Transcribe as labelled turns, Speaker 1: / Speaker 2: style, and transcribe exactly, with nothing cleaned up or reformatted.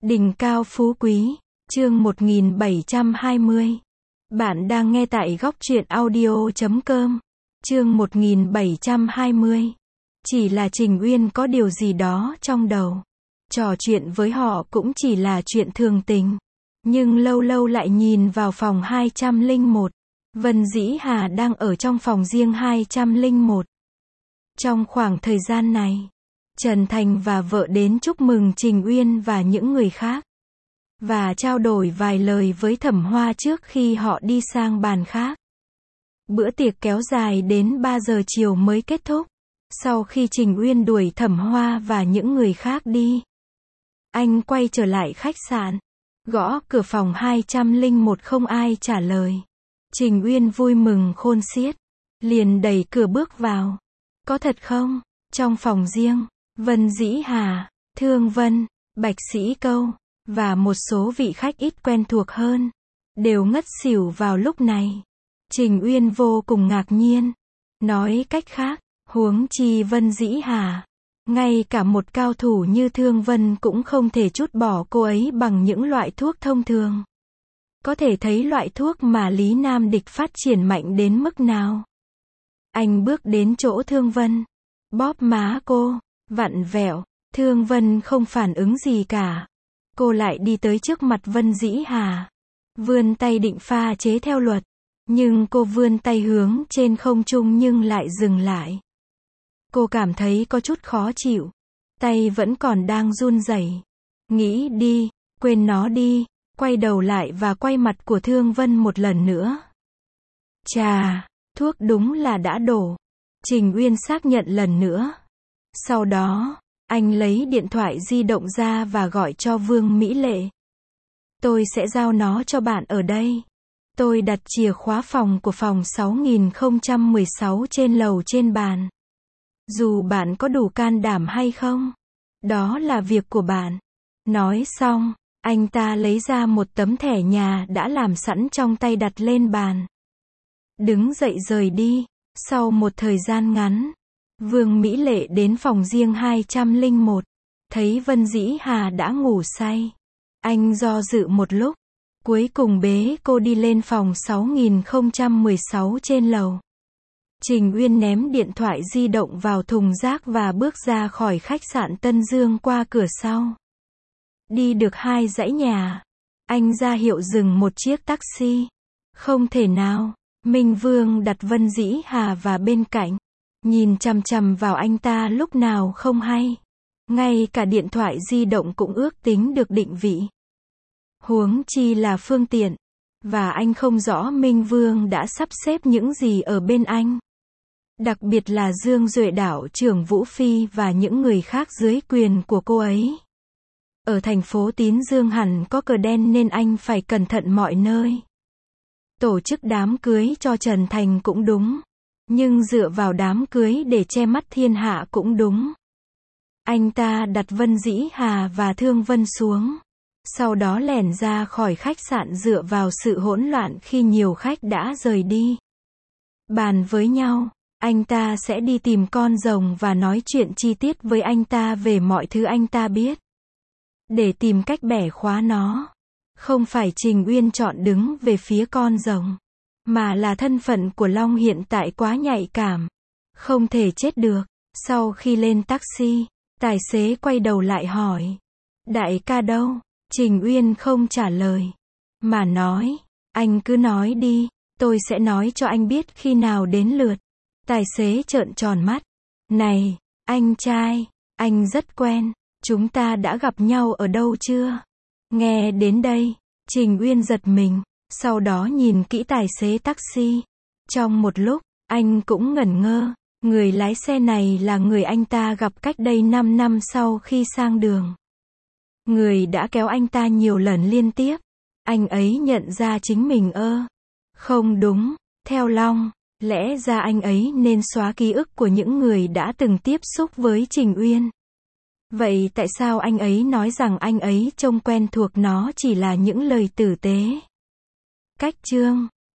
Speaker 1: Đỉnh cao phú quý, chương một nghìn bảy trăm hai mươi. Bạn đang nghe tại góc truyện audio chấm com. Chương một nghìn bảy trăm hai mươi. Chỉ là Trình Uyên có điều gì đó trong đầu. Trò chuyện với họ cũng chỉ là chuyện thường tình. Nhưng lâu lâu lại nhìn vào phòng hai trăm lẻ một. Vân Dĩ Hà đang ở trong phòng riêng hai trăm lẻ một. Trong khoảng thời gian này, Trần Thành và vợ đến chúc mừng Trình Uyên và những người khác. Và trao đổi vài lời với Thẩm Hoa trước khi họ đi sang bàn khác. Bữa tiệc kéo dài đến ba giờ chiều mới kết thúc. Sau khi Trình Uyên đuổi Thẩm Hoa và những người khác đi, anh quay trở lại khách sạn. Gõ cửa phòng hai trăm lẻ một không ai trả lời. Trình Uyên vui mừng khôn xiết. Liền đẩy cửa bước vào. Có thật không? Trong phòng riêng, Vân Dĩ Hà, Thương Vân, Bạch Sĩ Câu, và một số vị khách ít quen thuộc hơn, đều ngất xỉu vào lúc này. Trình Uyên vô cùng ngạc nhiên. Nói cách khác, huống chi Vân Dĩ Hà, ngay cả một cao thủ như Thương Vân cũng không thể trút bỏ cô ấy bằng những loại thuốc thông thường. Có thể thấy loại thuốc mà Lý Nam Địch phát triển mạnh đến mức nào. Anh bước đến chỗ Thương Vân, bóp má cô, vặn vẹo. Thương Vân không phản ứng gì cả. Cô lại đi tới trước mặt Vân Dĩ Hà, vươn tay định pha chế theo luật. Nhưng cô vươn tay hướng trên không trung nhưng lại dừng lại. Cô cảm thấy có chút khó chịu. Tay vẫn còn đang run rẩy. Nghĩ đi, quên nó đi. Quay đầu lại và quay mặt của Thương Vân một lần nữa. Chà, thuốc đúng là đã đổ. Trình Uyên xác nhận lần nữa. Sau đó, anh lấy điện thoại di động ra và gọi cho Vương Mỹ Lệ. Tôi sẽ giao nó cho bạn ở đây. Tôi đặt chìa khóa phòng của phòng sáu nghìn không trăm mười sáu trên lầu trên bàn. Dù bạn có đủ can đảm hay không, đó là việc của bạn. Nói xong, anh ta lấy ra một tấm thẻ nhà đã làm sẵn trong tay đặt lên bàn. Đứng dậy rời đi. Sau một thời gian ngắn, Vương Mỹ Lệ đến phòng riêng hai trăm lẻ một. Thấy Vân Dĩ Hà đã ngủ say. Anh do dự một lúc. Cuối cùng bế cô đi lên phòng sáu nghìn không trăm mười sáu trên lầu. Trình Uyên ném điện thoại di động vào thùng rác và bước ra khỏi khách sạn Tân Dương qua cửa sau. Đi được hai dãy nhà, anh ra hiệu dừng một chiếc taxi. Không thể nào. Minh Vương đặt Vân Dĩ Hà vào bên cạnh, nhìn chằm chằm vào anh ta lúc nào không hay. Ngay cả điện thoại di động cũng ước tính được định vị. Huống chi là phương tiện. Và anh không rõ Minh Vương đã sắp xếp những gì ở bên anh. Đặc biệt là Dương Duệ Đảo trưởng Vũ Phi và những người khác dưới quyền của cô ấy. Ở thành phố Tín Dương hẳn có cờ đen nên anh phải cẩn thận mọi nơi. Tổ chức đám cưới cho Trần Thành cũng đúng. Nhưng dựa vào đám cưới để che mắt thiên hạ cũng đúng. Anh ta đặt Vân Dĩ Hà và Thương Vân xuống. Sau đó lẻn ra khỏi khách sạn dựa vào sự hỗn loạn khi nhiều khách đã rời đi. Bàn với nhau, anh ta sẽ đi tìm con rồng và nói chuyện chi tiết với anh ta về mọi thứ anh ta biết. Để tìm cách bẻ khóa nó. Không phải Trình Uyên chọn đứng về phía con rồng, mà là thân phận của Long hiện tại quá nhạy cảm. Không thể chết được. Sau khi lên taxi, tài xế quay đầu lại hỏi. Đại ca đâu? Trình Uyên không trả lời, mà nói, anh cứ nói đi, tôi sẽ nói cho anh biết khi nào đến lượt. Tài xế trợn tròn mắt. Này, anh trai, anh rất quen, chúng ta đã gặp nhau ở đâu chưa? Nghe đến đây, Trình Uyên giật mình, sau đó nhìn kỹ tài xế taxi. Trong một lúc, anh cũng ngẩn ngơ, người lái xe này là người anh ta gặp cách đây năm năm sau khi sang đường. Người đã kéo anh ta nhiều lần liên tiếp. Anh ấy nhận ra chính mình ơ. Không đúng, theo Long, lẽ ra anh ấy nên xóa ký ức của những người đã từng tiếp xúc với Trình Uyên. Vậy tại sao anh ấy nói rằng anh ấy trông quen thuộc, nó chỉ là những lời tử tế? Cách chương